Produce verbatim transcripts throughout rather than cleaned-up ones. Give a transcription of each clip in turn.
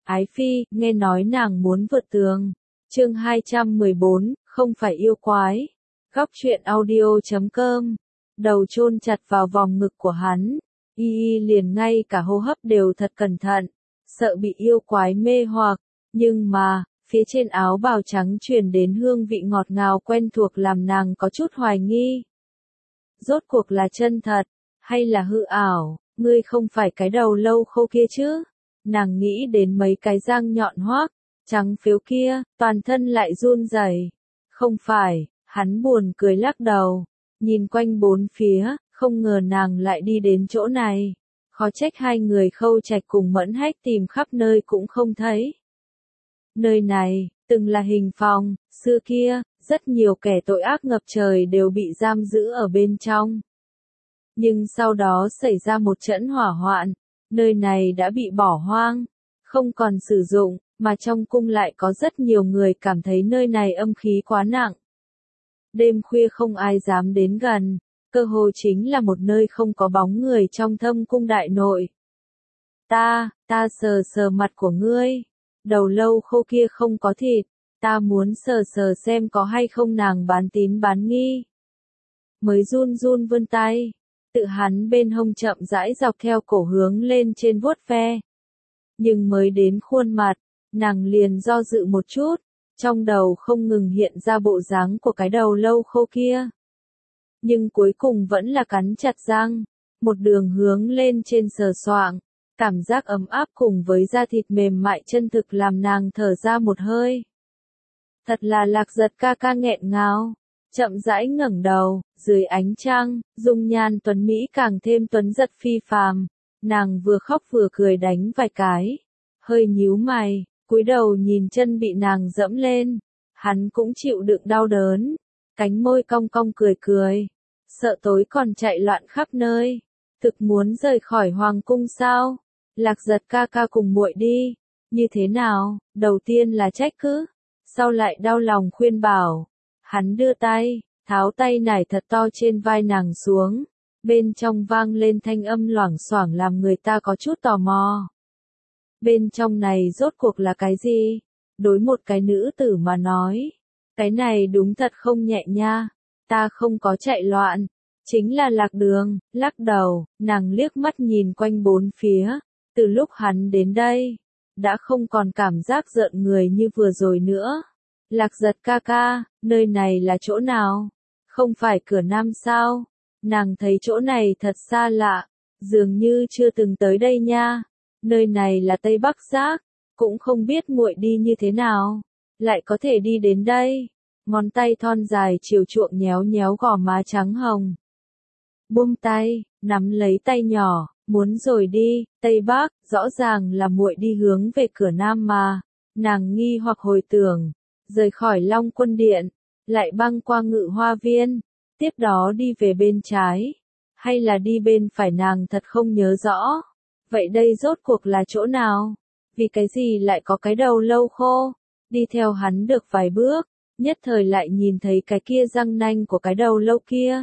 Ái Phi, nghe nói nàng muốn vượt tường. Chương hai trăm mười bốn, không phải yêu quái. Góc truyện audio chấm com. Đầu chôn chặt vào vòng ngực của hắn. Y Y liền ngay cả hô hấp đều thật cẩn thận, sợ bị yêu quái mê hoặc. Nhưng mà, phía trên áo bào trắng truyền đến hương vị ngọt ngào quen thuộc làm nàng có chút hoài nghi. Rốt cuộc là chân thật, hay là hư ảo, ngươi không phải cái đầu lâu khô kia chứ? Nàng nghĩ đến mấy cái răng nhọn hoác, trắng phiếu kia, toàn thân lại run rẩy. Không phải, hắn buồn cười lắc đầu, nhìn quanh bốn phía, không ngờ nàng lại đi đến chỗ này. Khó trách hai người Khâu Trạch cùng Mẫn Hách tìm khắp nơi cũng không thấy. Nơi này, từng là hình phòng, xưa kia, rất nhiều kẻ tội ác ngập trời đều bị giam giữ ở bên trong. Nhưng sau đó xảy ra một trận hỏa hoạn, nơi này đã bị bỏ hoang, không còn sử dụng, mà trong cung lại có rất nhiều người cảm thấy nơi này âm khí quá nặng. Đêm khuya không ai dám đến gần, cơ hồ chính là một nơi không có bóng người trong Thâm cung đại nội. Ta, ta sờ sờ mặt của ngươi, đầu lâu khô kia không có thịt, ta muốn sờ sờ xem có hay không nàng bán tín bán nghi. Mới run run vươn tay, tự hắn bên hông chậm rãi dọc theo cổ hướng lên trên vuốt ve. Nhưng mới đến khuôn mặt, nàng liền do dự một chút, trong đầu không ngừng hiện ra bộ dáng của cái đầu lâu khô kia. Nhưng cuối cùng vẫn là cắn chặt răng, một đường hướng lên trên sờ soạng, cảm giác ấm áp cùng với da thịt mềm mại chân thực làm nàng thở ra một hơi. Thật là Lạc Giật ca ca nghẹn ngào, chậm rãi ngẩng đầu, dưới ánh trăng, dung nhan tuấn mỹ càng thêm tuấn giật phi phàm, nàng vừa khóc vừa cười đánh vài cái, hơi nhíu mày, cúi đầu nhìn chân bị nàng dẫm lên, hắn cũng chịu đựng đau đớn, cánh môi cong cong cười cười, sợ tối còn chạy loạn khắp nơi, thực muốn rời khỏi hoàng cung sao? Lạc Giật ca ca cùng muội đi, như thế nào? Đầu tiên là trách cứ, sau lại đau lòng khuyên bảo. Hắn đưa tay, tháo tay nải thật to trên vai nàng xuống, bên trong vang lên thanh âm loảng xoảng làm người ta có chút tò mò. Bên trong này rốt cuộc là cái gì? Đối một cái nữ tử mà nói, cái này đúng thật không nhẹ nha, ta không có chạy loạn, chính là lạc đường. Lắc đầu, nàng liếc mắt nhìn quanh bốn phía, từ lúc hắn đến đây, đã không còn cảm giác rợn người như vừa rồi nữa. Lạc Giật ca ca, nơi này là chỗ nào? Không phải cửa Nam sao? Nàng thấy chỗ này thật xa lạ, dường như chưa từng tới đây nha. Nơi này là Tây Bắc Giác, cũng không biết muội đi như thế nào, lại có thể đi đến đây. Ngón tay thon dài chiều chuộng nhéo nhéo gò má trắng hồng. Buông tay, nắm lấy tay nhỏ, muốn rồi đi. Tây Bắc, rõ ràng là muội đi hướng về cửa Nam mà. Nàng nghi hoặc hồi tưởng, rời khỏi Long Quân Điện, lại băng qua Ngự Hoa Viên, tiếp đó đi về bên trái, hay là đi bên phải nàng thật không nhớ rõ. Vậy đây rốt cuộc là chỗ nào? Vì cái gì lại có cái đầu lâu khô? Đi theo hắn được vài bước, nhất thời lại nhìn thấy cái kia răng nanh của cái đầu lâu kia.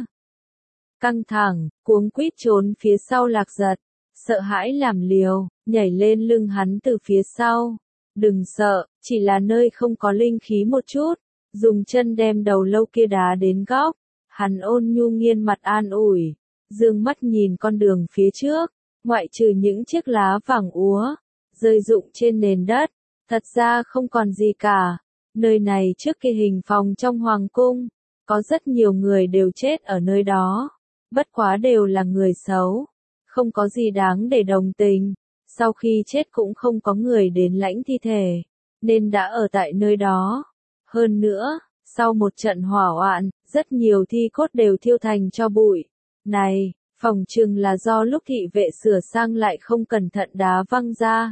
Căng thẳng, cuống quýt trốn phía sau Lạc Giật, sợ hãi làm liều, nhảy lên lưng hắn từ phía sau. Đừng sợ, chỉ là nơi không có linh khí một chút, dùng chân đem đầu lâu kia đá đến góc. Hắn ôn nhu nghiên mặt an ủi, dương mắt nhìn con đường phía trước, ngoại trừ những chiếc lá vàng úa, rơi rụng trên nền đất, thật ra không còn gì cả. Nơi này trước kia hình phòng trong hoàng cung, có rất nhiều người đều chết ở nơi đó, bất quá đều là người xấu, không có gì đáng để đồng tình. Sau khi chết cũng không có người đến lãnh thi thể, nên đã ở tại nơi đó. Hơn nữa, sau một trận hỏa hoạn, rất nhiều thi cốt đều thiêu thành tro bụi. Này, phỏng chừng là do lúc thị vệ sửa sang lại không cẩn thận đá văng ra.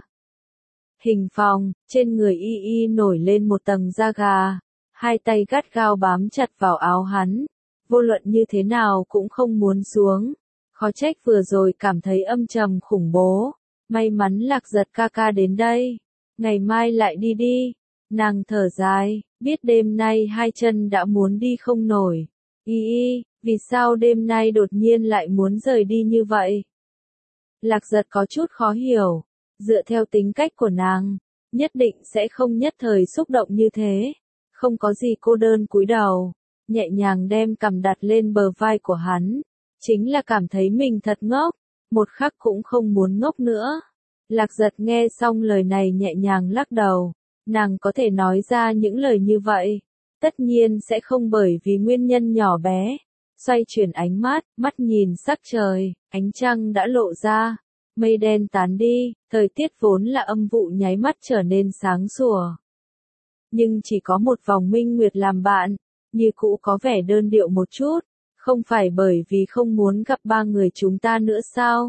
Hình phòng, trên người Y Y nổi lên một tầng da gà, hai tay gắt gao bám chặt vào áo hắn, vô luận như thế nào cũng không muốn xuống. Khó trách vừa rồi cảm thấy âm trầm khủng bố. May mắn Lạc Giật ca ca đến đây, ngày mai lại đi đi. Nàng thở dài, biết đêm nay hai chân đã muốn đi không nổi. Y Y, vì sao đêm nay đột nhiên lại muốn rời đi như vậy? Lạc Giật có chút khó hiểu, dựa theo tính cách của nàng, nhất định sẽ không nhất thời xúc động như thế. Không có gì cô đơn cúi đầu, nhẹ nhàng đem cằm đặt lên bờ vai của hắn. Chính là cảm thấy mình thật ngốc, một khắc cũng không muốn ngốc nữa. Lạc Giật nghe xong lời này nhẹ nhàng lắc đầu, nàng có thể nói ra những lời như vậy, tất nhiên sẽ không bởi vì nguyên nhân nhỏ bé. Xoay chuyển ánh mắt, mắt nhìn sắc trời, ánh trăng đã lộ ra, mây đen tán đi, thời tiết vốn là âm vụ nháy mắt trở nên sáng sủa. Nhưng chỉ có một vòng minh nguyệt làm bạn, như cũ có vẻ đơn điệu một chút, không phải bởi vì không muốn gặp ba người chúng ta nữa sao?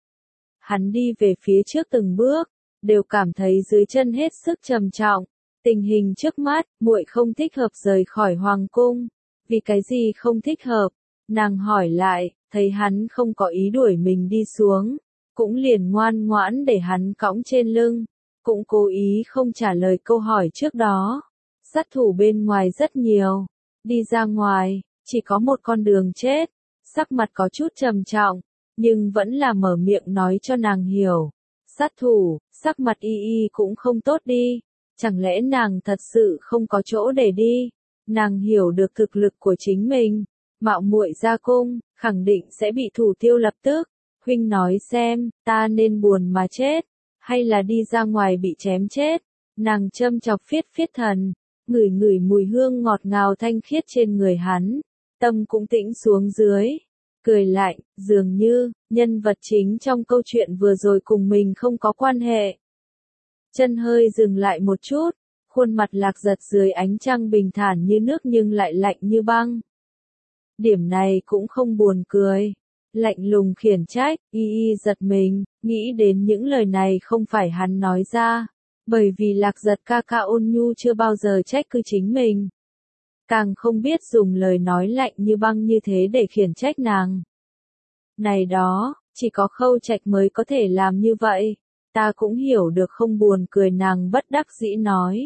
Hắn đi về phía trước từng bước, đều cảm thấy dưới chân hết sức trầm trọng. Tình hình trước mắt, muội không thích hợp rời khỏi hoàng cung. Vì cái gì không thích hợp? Nàng hỏi lại, thấy hắn không có ý đuổi mình đi xuống, cũng liền ngoan ngoãn để hắn cõng trên lưng, cũng cố ý không trả lời câu hỏi trước đó. Sát thủ bên ngoài rất nhiều, đi ra ngoài, chỉ có một con đường chết. Sắc mặt có chút trầm trọng, nhưng vẫn là mở miệng nói cho nàng hiểu. Sát thủ, sắc mặt y y cũng không tốt đi, chẳng lẽ nàng thật sự không có chỗ để đi? Nàng hiểu được thực lực của chính mình, mạo muội ra cung, khẳng định sẽ bị thủ tiêu lập tức. Huynh nói xem, ta nên buồn mà chết, hay là đi ra ngoài bị chém chết? Nàng châm chọc phiết phiết thần, ngửi ngửi mùi hương ngọt ngào thanh khiết trên người hắn, tâm cũng tĩnh xuống dưới. Cười lạnh, dường như, nhân vật chính trong câu chuyện vừa rồi cùng mình không có quan hệ. Chân hơi dừng lại một chút, khuôn mặt Lạc Giật dưới ánh trăng bình thản như nước nhưng lại lạnh như băng. Điểm này cũng không buồn cười. Lạnh lùng khiển trách, y y giật mình, nghĩ đến những lời này không phải hắn nói ra. Bởi vì Lạc Giật ca ca ôn nhu chưa bao giờ trách cứ chính mình. Càng không biết dùng lời nói lạnh như băng như thế để khiển trách nàng. Này đó, chỉ có Khâu Trạch mới có thể làm như vậy. Ta cũng hiểu được không buồn cười, nàng bất đắc dĩ nói.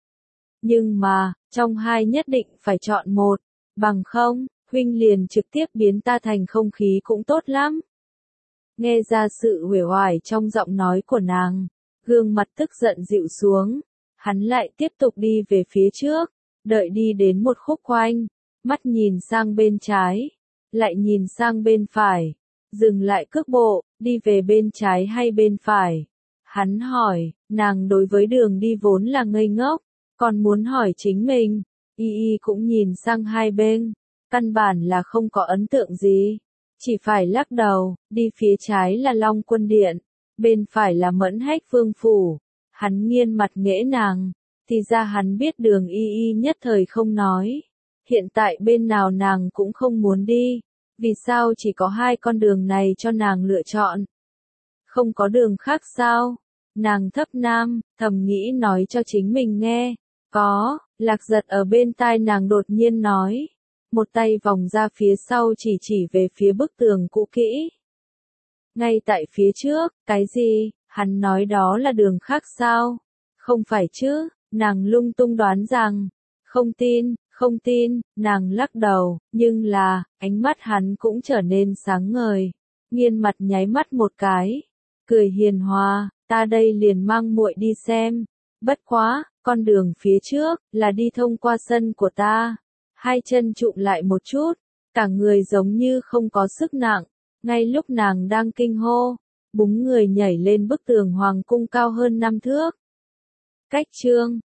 Nhưng mà, trong hai nhất định phải chọn một, bằng không, huynh liền trực tiếp biến ta thành không khí cũng tốt lắm. Nghe ra sự uể oải trong giọng nói của nàng, gương mặt tức giận dịu xuống, hắn lại tiếp tục đi về phía trước, đợi đi đến một khúc quanh, mắt nhìn sang bên trái, lại nhìn sang bên phải, dừng lại cước bộ, đi về bên trái hay bên phải. Hắn hỏi, nàng đối với đường đi vốn là ngây ngốc, còn muốn hỏi chính mình, y y cũng nhìn sang hai bên, căn bản là không có ấn tượng gì, chỉ phải lắc đầu, đi phía trái là Long Quân Điện, bên phải là Mẫn Hách Vương Phủ. Hắn nghiêng mặt nghễ nàng, thì ra hắn biết đường, y y nhất thời không nói, hiện tại bên nào nàng cũng không muốn đi, vì sao chỉ có hai con đường này cho nàng lựa chọn? Không có đường khác sao? Nàng thấp nam, thầm nghĩ nói cho chính mình nghe. Có, Lạc Giật ở bên tai nàng đột nhiên nói. Một tay vòng ra phía sau chỉ chỉ về phía bức tường cũ kỹ. Ngay tại phía trước, cái gì? Hắn nói đó là đường khác sao? Không phải chứ, nàng lung tung đoán rằng. Không tin, không tin, nàng lắc đầu, nhưng là, ánh mắt hắn cũng trở nên sáng ngời. Nghiên mặt nháy mắt một cái, cười hiền hòa, ta đây liền mang muội đi xem. Bất quá, con đường phía trước, là đi thông qua sân của ta. Hai chân trụm lại một chút, cả người giống như không có sức nặng. Ngay lúc nàng đang kinh hô, búng người nhảy lên bức tường hoàng cung cao hơn năm thước. Cách chương